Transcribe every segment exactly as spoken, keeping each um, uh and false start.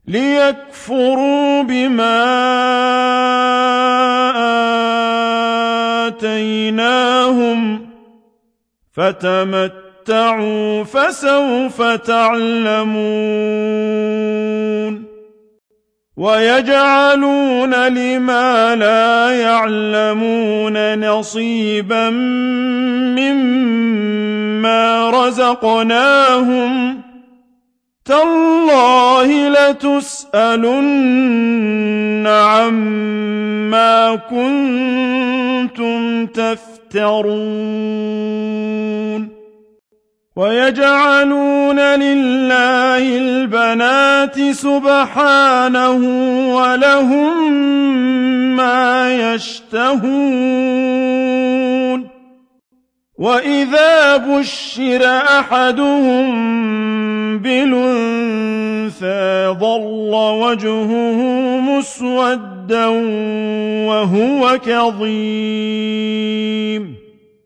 لِيَكْفُرُوا بِمَا آتَيْنَاهُمْ ۚ فَتَمَتَّعُوا فَسَوْفَ تَعْلَمُونَ وَيَجْعَلُونَ لِمَا لَا يَعْلَمُونَ نَصِيبًا مِّمَّا رَزَقْنَاهُمْ ۗ تَاللَّهِ لَتُسْأَلُنَّ عَمَّا كُنتُمْ تَفْتَرُونَ وَيَجْعَلُونَ لِلَّهِ الْبَنَاتِ سُبْحَانَهُ وَلَهُم مَّا يَشْتَهُونَ وَإِذَا بُشِّرَ أَحَدُهُم بِالْأُنثَىٰ ظَلَّ وَجْهُهُ مُسْوَدًّا وَهُوَ كَظِيمٌ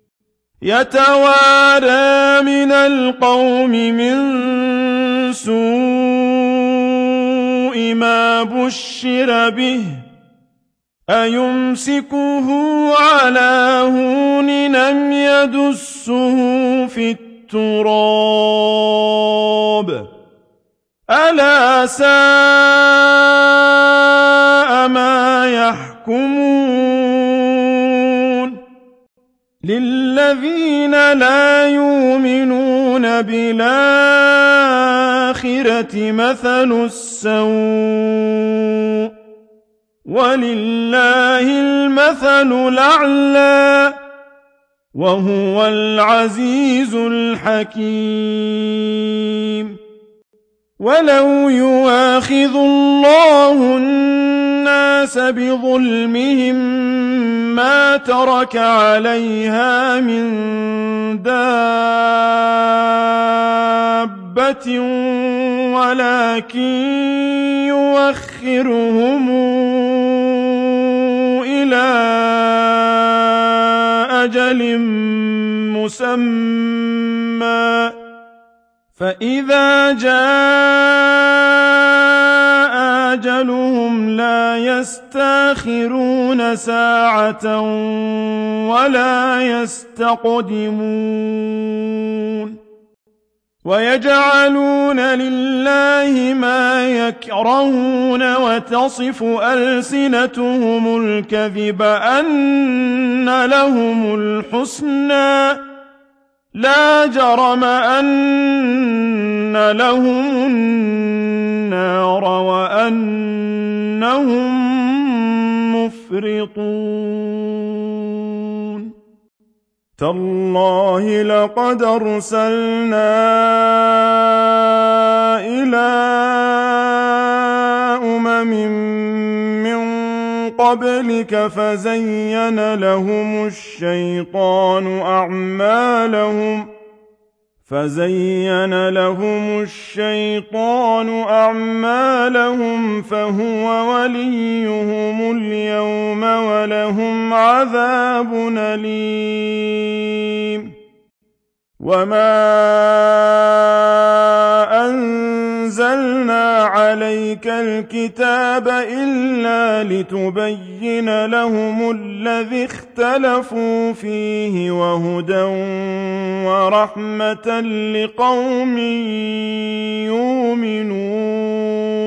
يَتَوَارَىٰ مِنَ الْقَوْمِ مِن سُوءِ مَا بُشِّرَ بِهِ ۚ أَيُمْسِكُهُ عَلَىٰ هُونٍ أَمْ يَدُسُّهُ فِي التُّرَابِ ۗ أَلَا سَاءَ مَا يَحْكُمُونَ لِلَّذِينَ لَا يُؤْمِنُونَ بِالْآخِرَةِ مَثَلُ السَّوْءِ ۖ وَلِلَّهِ الْمَثَلُ الْأَعْلَىٰ ۚ وَهُوَ الْعَزِيزُ الْحَكِيمُ وَلَوْ يُؤَاخِذُ اللَّهُ النَّاسَ بِظُلْمِهِم مَّا تَرَكَ عَلَيْهَا مِن دَابَّةٍ وَلَٰكِن يُؤَخِّرُهُمْ إِلَىٰ أَجَلٍ مُّسَمًّى ۖ فَإِذَا جَاءَ أَجَلُهُمْ لَا يَسْتَأْخِرُونَ سَاعَةً وَلَا يَسْتَقْدِمُونَ وَيَجْعَلُونَ لِلَّهِ مَا يَكْرَهُونَ وَتَصِفُ أَلْسِنَتُهُمُ الْكَذِبَ أَنَّ لَهُمُ الْحُسْنَىٰ ۖ لَا جَرَمَ أَنَّ لَهُمُ النَّارَ وَأَنَّهُم مُّفْرِطُونَ تَاللَّهِ لَقَدْ أَرْسَلْنَا إِلَىٰ أُمَمٍ مِّن قَبْلِكَ فَزَيَّنَ لَهُمُ الشَّيْطَانُ أَعْمَالَهُمْ فَزَيَّنَ لَهُمُ الشَّيْطَانُ أَعْمَالَهُمْ فَهُوَ وَلِيُّهُمُ الْيَوْمَ وَلَهُمْ عَذَابٌ أَلِيمٌ وَمَا أَنزَلْنَا عَلَيْكَ الْكِتَابَ إِلَّا لِتُبَيِّنَ لَهُمُ الَّذِي اخْتَلَفُوا فِيهِ وَهُدًى وَرَحْمَةً لِّقَوْمٍ يُؤْمِنُونَ